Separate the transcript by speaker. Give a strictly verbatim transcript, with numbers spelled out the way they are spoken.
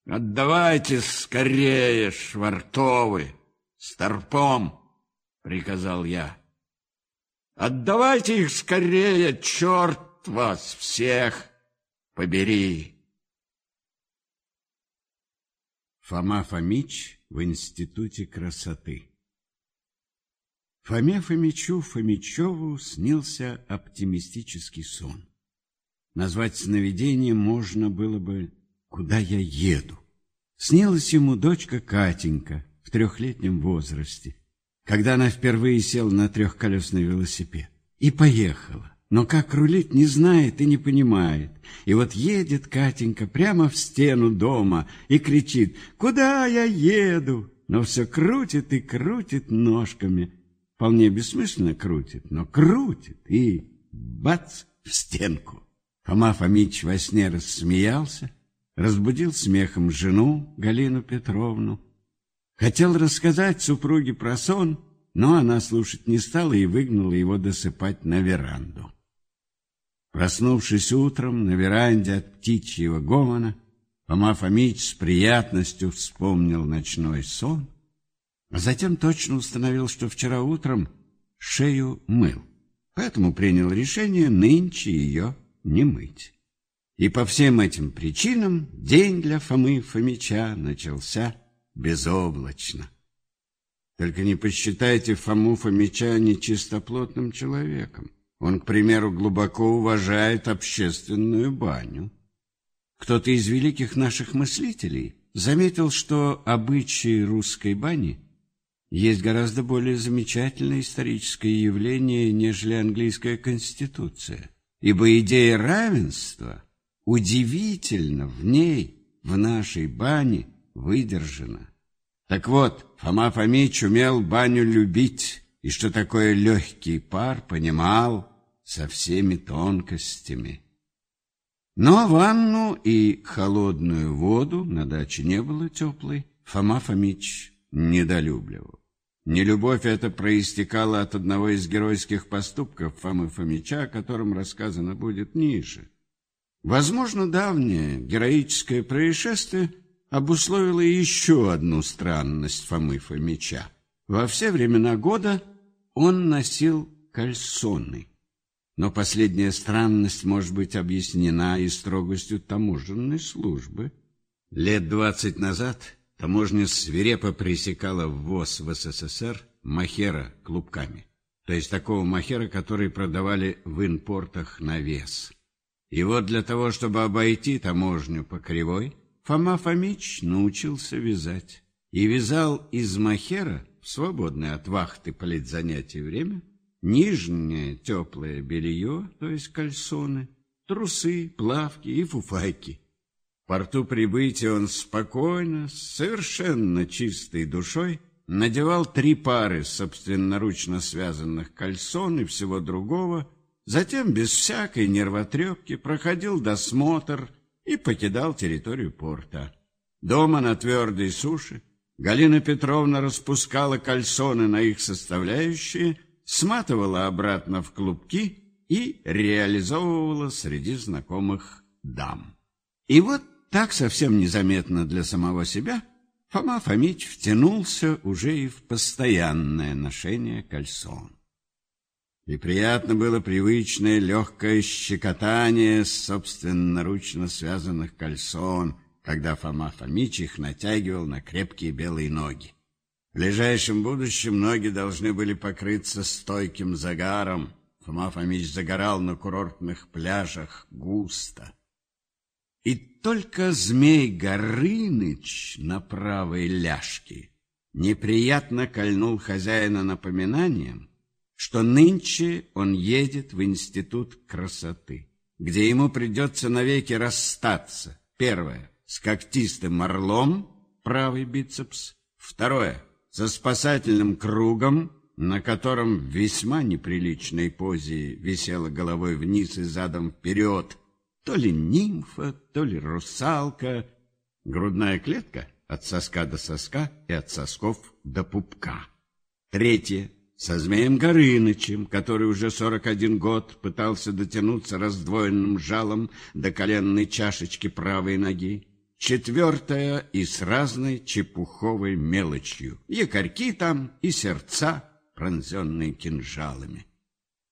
Speaker 1: Отдавайте скорее, швартовы, старпом, приказал я. Отдавайте их скорее, черт вас всех побери.
Speaker 2: Фома Фомич в институте красоты. Фоме Фомичу Фомичеву снился оптимистический сон. Назвать сновидением можно было бы «Куда я еду?». Снилась ему дочка Катенька в трехлетнем возрасте, когда она впервые села на трехколесный велосипед и поехала. Но как рулить не знает и не понимает. И вот едет Катенька прямо в стену дома и кричит: «Куда я еду?». Но все крутит и крутит ножками. Вполне бессмысленно крутит, но крутит и бац в стенку. Фома Фомич во сне рассмеялся, разбудил смехом жену Галину Петровну. Хотел рассказать супруге про сон, но она слушать не стала и выгнала его досыпать на веранду. Проснувшись утром на веранде от птичьего гомона, Фома Фомич с приятностью вспомнил ночной сон, а затем точно установил, что вчера утром шею мыл, поэтому принял решение нынче ее не мыть. И по всем этим причинам день для Фомы Фомича начался безоблачно. Только не посчитайте Фому Фомича нечистоплотным человеком. Он, к примеру, глубоко уважает общественную баню. Кто-то из великих наших мыслителей заметил, что обычаи русской бани есть гораздо более замечательное историческое явление, нежели английская конституция, ибо идея равенства удивительно в ней, в нашей бане, выдержана. Так вот, Фома Фомич умел баню любить, и что такое легкий пар понимал со всеми тонкостями. Но ванну и холодную воду, на даче не было теплой, Фома Фомич недолюбливал. Нелюбовь эта проистекала от одного из геройских поступков Фомы Фомича, о котором рассказано будет ниже. Возможно, давнее героическое происшествие обусловило еще одну странность Фомы Фомича. Во все времена года он носил кальсоны. Но последняя странность может быть объяснена и строгостью таможенной службы. Лет двадцать назад таможня свирепо пресекала ввоз в СССР мохера клубками, то есть такого мохера, который продавали в инпортах на вес. И вот для того, чтобы обойти таможню по кривой, Фома Фомич научился вязать. И вязал из мохера в свободное от вахты политзанятий время нижнее теплое белье, то есть кальсоны, трусы, плавки и фуфайки. В порту прибытия он спокойно, с совершенно чистой душой надевал три пары собственноручно связанных кальсон и всего другого, затем без всякой нервотрепки проходил досмотр и покидал территорию порта. Дома на твердой суше Галина Петровна распускала кальсоны на их составляющие, сматывала обратно в клубки и реализовывала среди знакомых дам. И вот так совсем незаметно для самого себя Фома Фомич втянулся уже и в постоянное ношение кальсон. И приятно было привычное легкое щекотание собственноручно связанных кальсон, когда Фома Фомич их натягивал на крепкие белые ноги. В ближайшем будущем ноги должны были покрыться стойким загаром. Фома Фомич загорал на курортных пляжах густо. И только Змей Горыныч на правой ляжке неприятно кольнул хозяина напоминанием, что нынче он едет в институт красоты, где ему придется навеки расстаться. Первое — с когтистым орлом, правый бицепс. Второе — со спасательным кругом, на котором в весьма неприличной позе висела головой вниз и задом вперед то ли нимфа, то ли русалка. Грудная клетка от соска до соска и от сосков до пупка. Третье — со Змеем Горынычем, который уже сорок один год пытался дотянуться раздвоенным жалом до коленной чашечки правой ноги. четвертая и с разной чепуховой мелочью. Якорьки там и сердца, пронзенные кинжалами.